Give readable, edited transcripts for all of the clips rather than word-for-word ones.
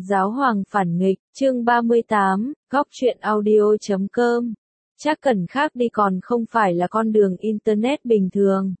Giáo hoàng phản nghịch, chương 38, góc truyện audio.com. Chắc cần khác đi còn không phải là con đường Internet bình thường.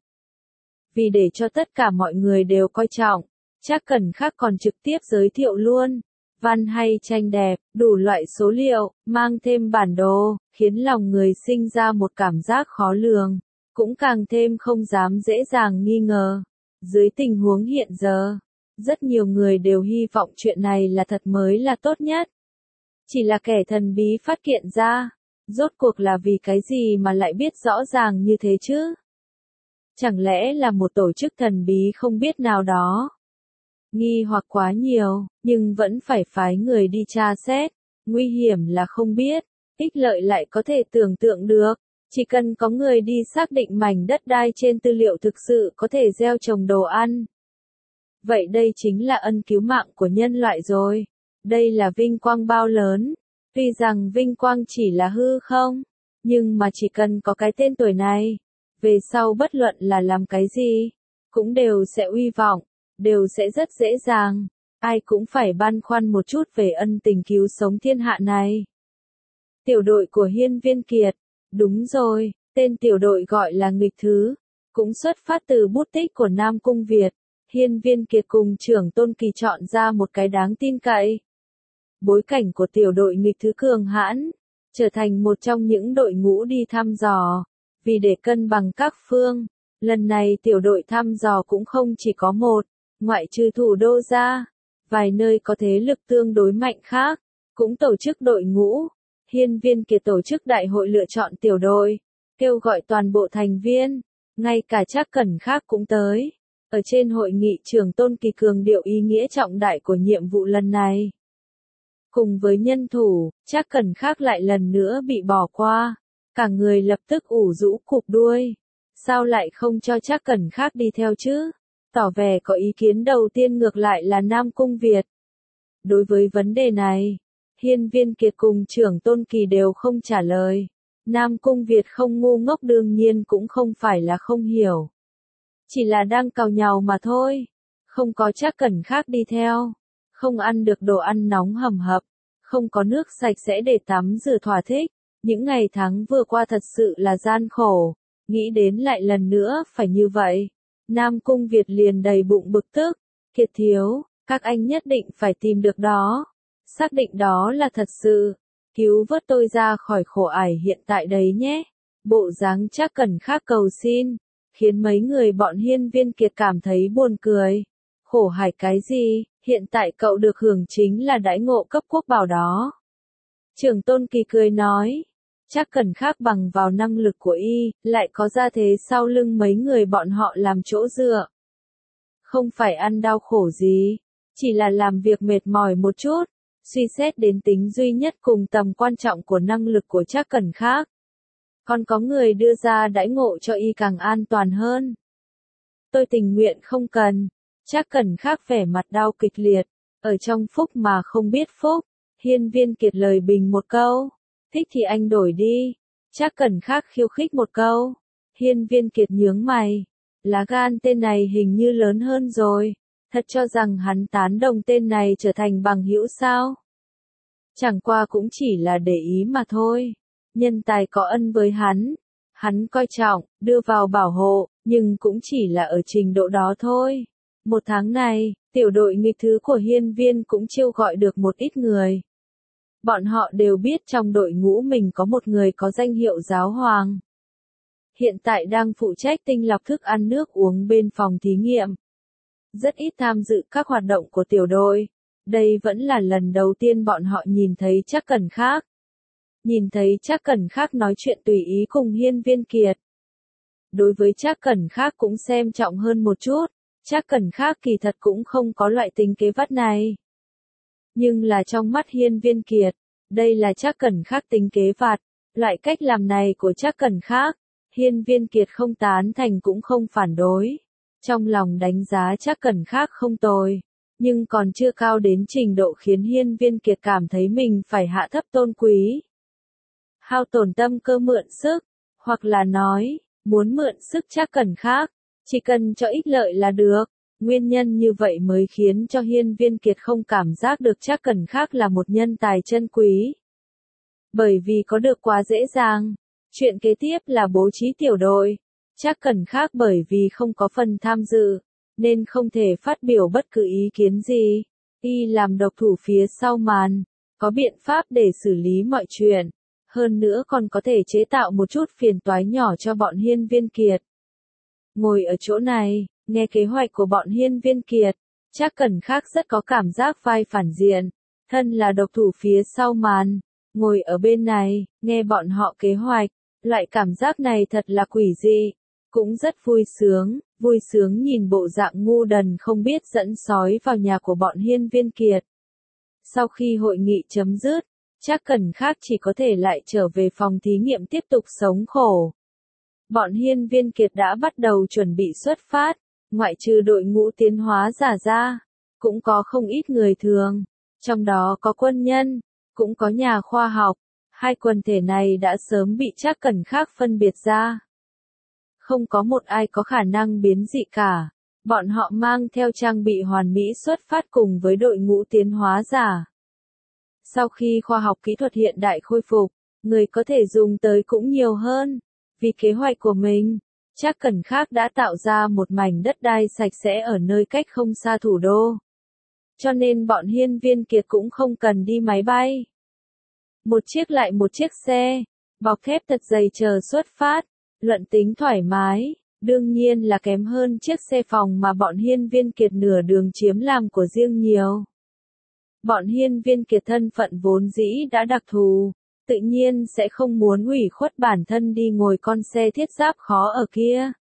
Vì để cho tất cả mọi người đều coi trọng, chắc cần khác còn trực tiếp giới thiệu luôn. Văn hay tranh đẹp, đủ loại số liệu, mang thêm bản đồ, khiến lòng người sinh ra một cảm giác khó lường, cũng càng thêm không dám dễ dàng nghi ngờ. Dưới tình huống hiện giờ, rất nhiều người đều hy vọng chuyện này là thật mới là tốt nhất. Chỉ là kẻ thần bí phát hiện ra, rốt cuộc là vì cái gì mà lại biết rõ ràng như thế chứ? Chẳng lẽ là một tổ chức thần bí không biết nào đó? Nghi hoặc quá nhiều, nhưng vẫn phải phái người đi tra xét. Nguy hiểm là không biết, ích lợi lại có thể tưởng tượng được. Chỉ cần có người đi xác định mảnh đất đai trên tư liệu thực sự có thể gieo trồng đồ ăn. Vậy đây chính là ân cứu mạng của nhân loại rồi. Đây là vinh quang bao lớn. Tuy rằng vinh quang chỉ là hư không, nhưng mà chỉ cần có cái tên tuổi này, về sau bất luận là làm cái gì, cũng đều sẽ uy vọng, đều sẽ rất dễ dàng. Ai cũng phải băn khoăn một chút về ân tình cứu sống thiên hạ này. Tiểu đội của Hiên Viên Kiệt. Đúng rồi, tên tiểu đội gọi là nghịch thứ, cũng xuất phát từ bút tích của Nam Cung Việt. Hiên Viên Kiệt cùng trưởng Tôn Kỳ chọn ra một cái đáng tin cậy. Bối cảnh của tiểu đội nghịch thứ cường hãn, trở thành một trong những đội ngũ đi thăm dò. Vì để cân bằng các phương, lần này tiểu đội thăm dò cũng không chỉ có một, ngoại trừ thủ đô ra, vài nơi có thế lực tương đối mạnh khác, cũng tổ chức đội ngũ. Hiên Viên Kiệt tổ chức đại hội lựa chọn tiểu đội, kêu gọi toàn bộ thành viên, ngay cả Trác Cẩn khác cũng tới. Ở trên hội nghị trưởng Tôn Kỳ cường điệu ý nghĩa trọng đại của nhiệm vụ lần này. Cùng với nhân thủ, Trác Cẩn khác lại lần nữa bị bỏ qua. Cả người lập tức ủ rũ cụp đuôi. Sao lại không cho Trác Cẩn khác đi theo chứ? Tỏ vẻ có ý kiến đầu tiên ngược lại là Nam Cung Việt. Đối với vấn đề này, Hiên Viên Kiệt cùng trưởng Tôn Kỳ đều không trả lời. Nam Cung Việt không ngu ngốc đương nhiên cũng không phải là không hiểu. Chỉ là đang càu nhàu mà thôi. Không có Trác Cẩn khác đi theo. Không ăn được đồ ăn nóng hầm hập. Không có nước sạch sẽ để tắm rửa thỏa thích. Những ngày tháng vừa qua thật sự là gian khổ. Nghĩ đến lại lần nữa phải như vậy. Nam Cung Việt liền đầy bụng bực tức. Kiệt thiếu, các anh nhất định phải tìm được đó. Xác định đó là thật sự. Cứu vớt tôi ra khỏi khổ ải hiện tại đấy nhé. Bộ dáng Trác Cẩn khác cầu xin, khiến mấy người bọn Hiên Viên Kiệt cảm thấy buồn cười. Khổ hải cái gì, hiện tại cậu được hưởng chính là đãi ngộ cấp quốc bảo đó. Trưởng Tôn Kỳ cười nói, Trác Cẩn khác bằng vào năng lực của y, lại có ra thế sau lưng mấy người bọn họ làm chỗ dựa. Không phải ăn đau khổ gì, chỉ là làm việc mệt mỏi một chút. Suy xét đến tính duy nhất cùng tầm quan trọng của năng lực của Trác Cẩn khác. Còn có người đưa ra đãi ngộ cho y càng an toàn hơn. Tôi tình nguyện không cần. Trác Cẩn khác vẻ mặt đau kịch liệt. Ở trong phúc mà không biết phúc. Hiên Viên Kiệt lời bình một câu. Thích thì anh đổi đi. Trác Cẩn khác khiêu khích một câu. Hiên Viên Kiệt nhướng mày. Lá gan tên này hình như lớn hơn rồi. Thật cho rằng hắn tán đồng tên này trở thành bằng hữu sao? Chẳng qua cũng chỉ là để ý mà thôi. Nhân tài có ân với hắn coi trọng, đưa vào bảo hộ, nhưng cũng chỉ là ở trình độ đó thôi. Một tháng này, tiểu đội nghịch thứ của Hiên Viên cũng chiêu gọi được một ít người. Bọn họ đều biết trong đội ngũ mình có một người có danh hiệu giáo hoàng. Hiện tại đang phụ trách tinh lọc thức ăn nước uống bên phòng thí nghiệm. Rất ít tham dự các hoạt động của tiểu đội. Đây vẫn là lần đầu tiên bọn họ nhìn thấy Trác Cẩn khác. Nhìn thấy Trác Cẩn khác nói chuyện tùy ý cùng Hiên Viên Kiệt. Đối với Trác Cẩn khác cũng xem trọng hơn một chút. Trác Cẩn khác kỳ thật cũng không có loại tính kế vắt này. Nhưng là trong mắt Hiên Viên Kiệt, đây là Trác Cẩn khác tính kế vặt. Loại cách làm này của Trác Cẩn khác, Hiên Viên Kiệt không tán thành cũng không phản đối. Trong lòng đánh giá Trác Cẩn khác không tồi, nhưng còn chưa cao đến trình độ khiến Hiên Viên Kiệt cảm thấy mình phải hạ thấp tôn quý. Hao tổn tâm cơ mượn sức, hoặc là nói, muốn mượn sức Trác Cẩn khác, chỉ cần cho ích lợi là được. Nguyên nhân như vậy mới khiến cho Hiên Viên Kiệt không cảm giác được Trác Cẩn Khắc là một nhân tài chân quý. Bởi vì có được quá dễ dàng. Chuyện kế tiếp là bố trí tiểu đội. Trác Cẩn Khắc bởi vì không có phần tham dự, nên không thể phát biểu bất cứ ý kiến gì. Y làm độc thủ phía sau màn, có biện pháp để xử lý mọi chuyện. Hơn nữa còn có thể chế tạo một chút phiền toái nhỏ cho bọn Hiên Viên Kiệt. Ngồi ở chỗ này, nghe kế hoạch của bọn Hiên Viên Kiệt, Trác Cẩn Khắc rất có cảm giác vai phản diện. Thân là độc thủ phía sau màn, ngồi ở bên này, nghe bọn họ kế hoạch, loại cảm giác này thật là quỷ dị. Cũng rất vui sướng nhìn bộ dạng ngu đần không biết dẫn sói vào nhà của bọn Hiên Viên Kiệt. Sau khi hội nghị chấm dứt, Trác Cẩn Khắc chỉ có thể lại trở về phòng thí nghiệm tiếp tục sống khổ. Bọn Hiên Viên Kiệt đã bắt đầu chuẩn bị xuất phát, ngoại trừ đội ngũ tiến hóa giả ra, cũng có không ít người thường, trong đó có quân nhân, cũng có nhà khoa học. Hai quần thể này đã sớm bị Trác Cẩn Khắc phân biệt ra. Không có một ai có khả năng biến dị cả. Bọn họ mang theo trang bị hoàn mỹ xuất phát cùng với đội ngũ tiến hóa giả. Sau khi khoa học kỹ thuật hiện đại khôi phục, người có thể dùng tới cũng nhiều hơn. Vì kế hoạch của mình, Trác Cẩn Khắc đã tạo ra một mảnh đất đai sạch sẽ ở nơi cách không xa thủ đô. Cho nên bọn Hiên Viên Kiệt cũng không cần đi máy bay. Một chiếc lại một chiếc xe, bọc thép thật dày chờ xuất phát, luận tính thoải mái, đương nhiên là kém hơn chiếc xe phòng mà bọn Hiên Viên Kiệt nửa đường chiếm làm của riêng nhiều. Bọn Hiên Viên Kiệt thân phận vốn dĩ đã đặc thù, tự nhiên sẽ không muốn ủy khuất bản thân đi ngồi con xe thiết giáp khó ở kia.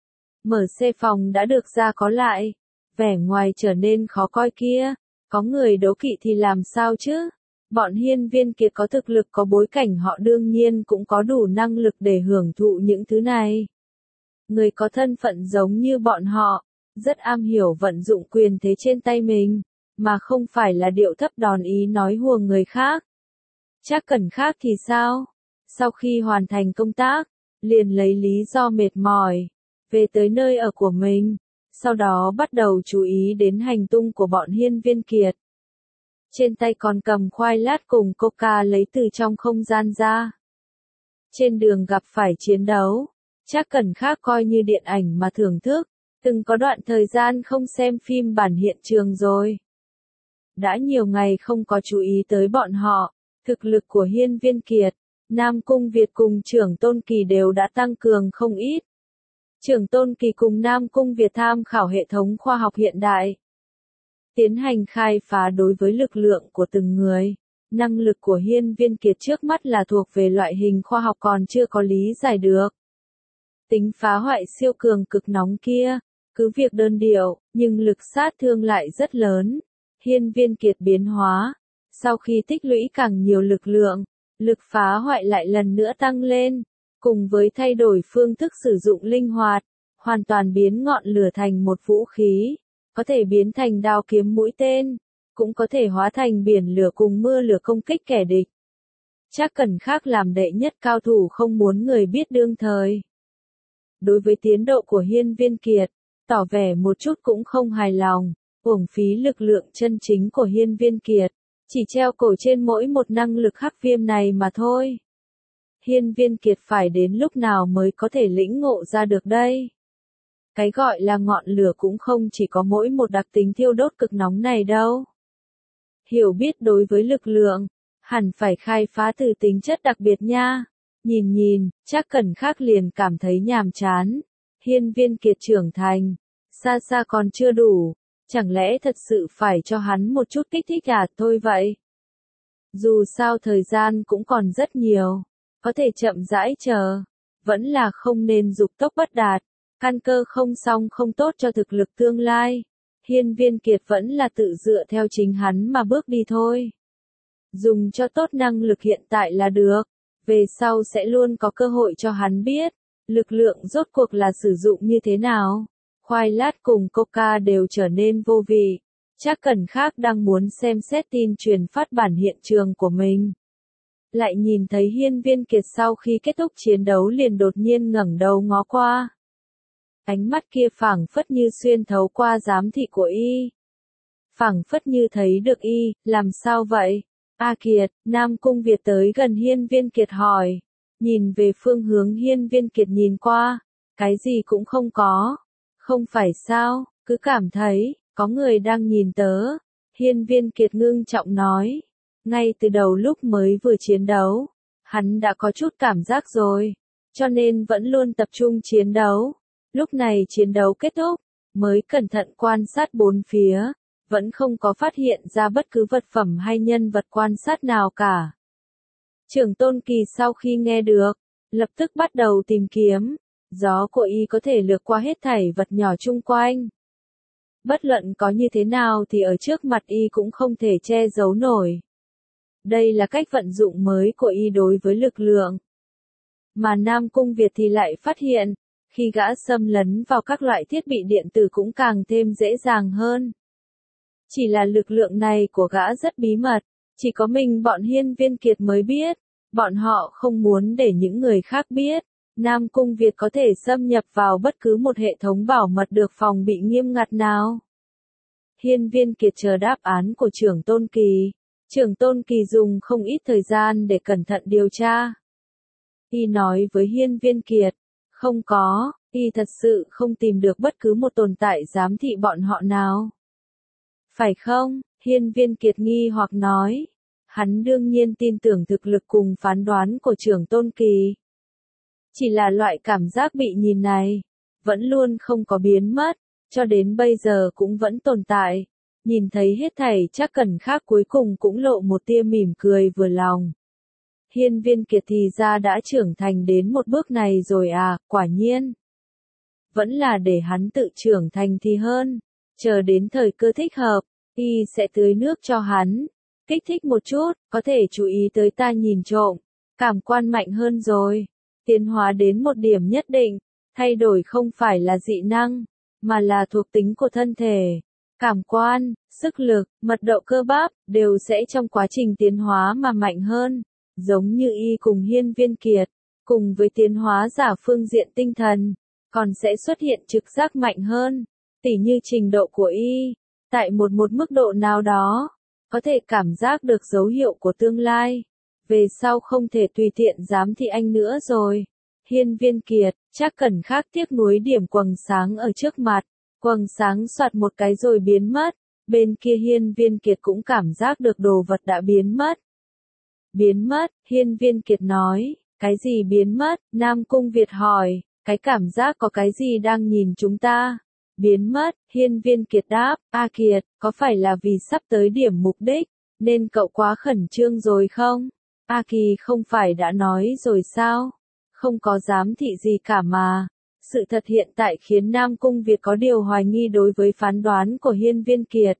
Mở xe phòng đã được ra có lại, vẻ ngoài trở nên khó coi kia, có người đố kỵ thì làm sao chứ? Bọn Hiên Viên Kiệt có thực lực có bối cảnh họ đương nhiên cũng có đủ năng lực để hưởng thụ những thứ này. Người có thân phận giống như bọn họ, rất am hiểu vận dụng quyền thế trên tay mình, mà không phải là điệu thấp đòn ý nói hùa người khác. Trác Cẩn Khắc thì sao? Sau khi hoàn thành công tác, liền lấy lý do mệt mỏi, về tới nơi ở của mình, sau đó bắt đầu chú ý đến hành tung của bọn Hiên Viên Kiệt. Trên tay còn cầm khoai lát cùng coca lấy từ trong không gian ra. Trên đường gặp phải chiến đấu, Trác Cẩn Khắc coi như điện ảnh mà thưởng thức, từng có đoạn thời gian không xem phim bản hiện trường rồi. Đã nhiều ngày không có chú ý tới bọn họ, thực lực của Hiên Viên Kiệt, Nam Cung Việt cùng Trưởng Tôn Kỳ đều đã tăng cường không ít. Trưởng Tôn Kỳ cùng Nam Cung Việt tham khảo hệ thống khoa học hiện đại, tiến hành khai phá đối với lực lượng của từng người. Năng lực của Hiên Viên Kiệt trước mắt là thuộc về loại hình khoa học còn chưa có lý giải được. Tính phá hoại siêu cường cực nóng kia, cứ việc đơn điệu, nhưng lực sát thương lại rất lớn. Hiên Viên Kiệt biến hóa, sau khi tích lũy càng nhiều lực lượng, lực phá hoại lại lần nữa tăng lên, cùng với thay đổi phương thức sử dụng linh hoạt, hoàn toàn biến ngọn lửa thành một vũ khí, có thể biến thành đao kiếm mũi tên, cũng có thể hóa thành biển lửa cùng mưa lửa công kích kẻ địch. Trác Cẩn Khắc làm đệ nhất cao thủ không muốn người biết đương thời. Đối với tiến độ của Hiên Viên Kiệt, tỏ vẻ một chút cũng không hài lòng, uổng phí lực lượng chân chính của Hiên Viên Kiệt, chỉ treo cổ trên mỗi một năng lực hắc viêm này mà thôi. Hiên Viên Kiệt phải đến lúc nào mới có thể lĩnh ngộ ra được đây? Cái gọi là ngọn lửa cũng không chỉ có mỗi một đặc tính thiêu đốt cực nóng này đâu. Hiểu biết đối với lực lượng, hẳn phải khai phá từ tính chất đặc biệt nha. Nhìn, Trác Cẩn Khắc liền cảm thấy nhàm chán. Hiên Viên Kiệt trưởng thành, xa xa còn chưa đủ, chẳng lẽ thật sự phải cho hắn một chút kích thích thôi vậy? Dù sao thời gian cũng còn rất nhiều, có thể chậm rãi chờ, vẫn là không nên dục tốc bất đạt, căn cơ không xong không tốt cho thực lực tương lai. Hiên Viên Kiệt vẫn là tự dựa theo chính hắn mà bước đi thôi. Dùng cho tốt năng lực hiện tại là được, về sau sẽ luôn có cơ hội cho hắn biết, lực lượng rốt cuộc là sử dụng như thế nào. Khoai lát cùng coca đều trở nên vô vị. Trác Cẩn Khắc đang muốn xem xét tin truyền phát bản hiện trường của mình. Lại nhìn thấy Hiên Viên Kiệt sau khi kết thúc chiến đấu liền đột nhiên ngẩng đầu ngó qua. Ánh mắt kia phảng phất như xuyên thấu qua giám thị của y. Phảng phất như thấy được y, làm sao vậy? A Kiệt, Nam Cung Việt tới gần Hiên Viên Kiệt hỏi. Nhìn về phương hướng Hiên Viên Kiệt nhìn qua. Cái gì cũng không có. Không phải sao, cứ cảm thấy, có người đang nhìn tớ. Hiên Viên Kiệt ngưng trọng nói. Ngay từ đầu lúc mới vừa chiến đấu, hắn đã có chút cảm giác rồi. Cho nên vẫn luôn tập trung chiến đấu. Lúc này chiến đấu kết thúc, mới cẩn thận quan sát bốn phía. Vẫn không có phát hiện ra bất cứ vật phẩm hay nhân vật quan sát nào cả. Trưởng Tôn Kỳ sau khi nghe được, lập tức bắt đầu tìm kiếm. Gió của y có thể lược qua hết thảy vật nhỏ chung quanh. Bất luận có như thế nào thì ở trước mặt y cũng không thể che giấu nổi. Đây là cách vận dụng mới của y đối với lực lượng. Mà Nam Cung Việt thì lại phát hiện, khi gã xâm lấn vào các loại thiết bị điện tử cũng càng thêm dễ dàng hơn. Chỉ là lực lượng này của gã rất bí mật, chỉ có mình bọn Hiên Viên Kiệt mới biết, bọn họ không muốn để những người khác biết. Nam Cung Việt có thể xâm nhập vào bất cứ một hệ thống bảo mật được phòng bị nghiêm ngặt nào. Hiên Viên Kiệt chờ đáp án của trưởng Tôn Kỳ. Trưởng Tôn Kỳ dùng không ít thời gian để cẩn thận điều tra. Y nói với Hiên Viên Kiệt, không có, y thật sự không tìm được bất cứ một tồn tại giám thị bọn họ nào. Phải không? Hiên Viên Kiệt nghi hoặc nói. Hắn đương nhiên tin tưởng thực lực cùng phán đoán của trưởng Tôn Kỳ. Chỉ là loại cảm giác bị nhìn này, vẫn luôn không có biến mất, cho đến bây giờ cũng vẫn tồn tại. Nhìn thấy hết thảy chắc cần khác cuối cùng cũng lộ một tia mỉm cười vừa lòng. Hiên Viên Kiệt thì ra đã trưởng thành đến một bước này rồi à, quả nhiên. Vẫn là để hắn tự trưởng thành thì hơn. Chờ đến thời cơ thích hợp, y sẽ tưới nước cho hắn. Kích thích một chút, có thể chú ý tới ta nhìn trộm. Cảm quan mạnh hơn rồi. Tiến hóa đến một điểm nhất định. Thay đổi không phải là dị năng, mà là thuộc tính của thân thể. Cảm quan, sức lực, mật độ cơ bắp, đều sẽ trong quá trình tiến hóa mà mạnh hơn. Giống như y cùng Hiên Viên Kiệt, cùng với tiến hóa giả phương diện tinh thần, còn sẽ xuất hiện trực giác mạnh hơn. Tỉ như trình độ của y, tại một mức độ nào đó, có thể cảm giác được dấu hiệu của tương lai. Về sau không thể tùy tiện giám thị anh nữa rồi. Hiên Viên Kiệt, chắc cần khác tiếc nuối điểm quầng sáng ở trước mặt. Quầng sáng xoạt một cái rồi biến mất. Bên kia Hiên Viên Kiệt cũng cảm giác được đồ vật đã biến mất. Biến mất, Hiên Viên Kiệt nói. Cái gì biến mất? Nam Cung Việt hỏi. Cái cảm giác có cái gì đang nhìn chúng ta? Biến mất, Hiên Viên Kiệt đáp. A Kiệt, có phải là vì sắp tới điểm mục đích, nên cậu quá khẩn trương rồi không? A Kỳ không phải đã nói rồi sao? Không có giám thị gì cả mà. Sự thật hiện tại khiến Nam Cung Việt có điều hoài nghi đối với phán đoán của Hiên Viên Kiệt.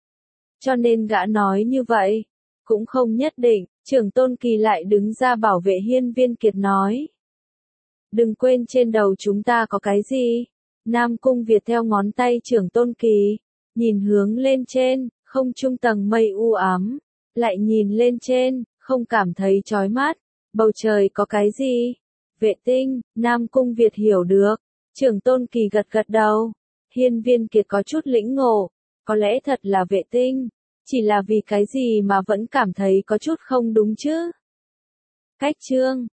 Cho nên gã nói như vậy. Cũng không nhất định, trưởng Tôn Kỳ lại đứng ra bảo vệ Hiên Viên Kiệt nói. Đừng quên trên đầu chúng ta có cái gì? Nam Cung Việt theo ngón tay trưởng Tôn Kỳ, nhìn hướng lên trên, không trung tầng mây u ám, lại nhìn lên trên, không cảm thấy chói mắt, bầu trời có cái gì? Vệ tinh, Nam Cung Việt hiểu được, trưởng Tôn Kỳ gật gật đầu, Hiên Viên Kiệt có chút lĩnh ngộ, có lẽ thật là vệ tinh, chỉ là vì cái gì mà vẫn cảm thấy có chút không đúng chứ? Cách chương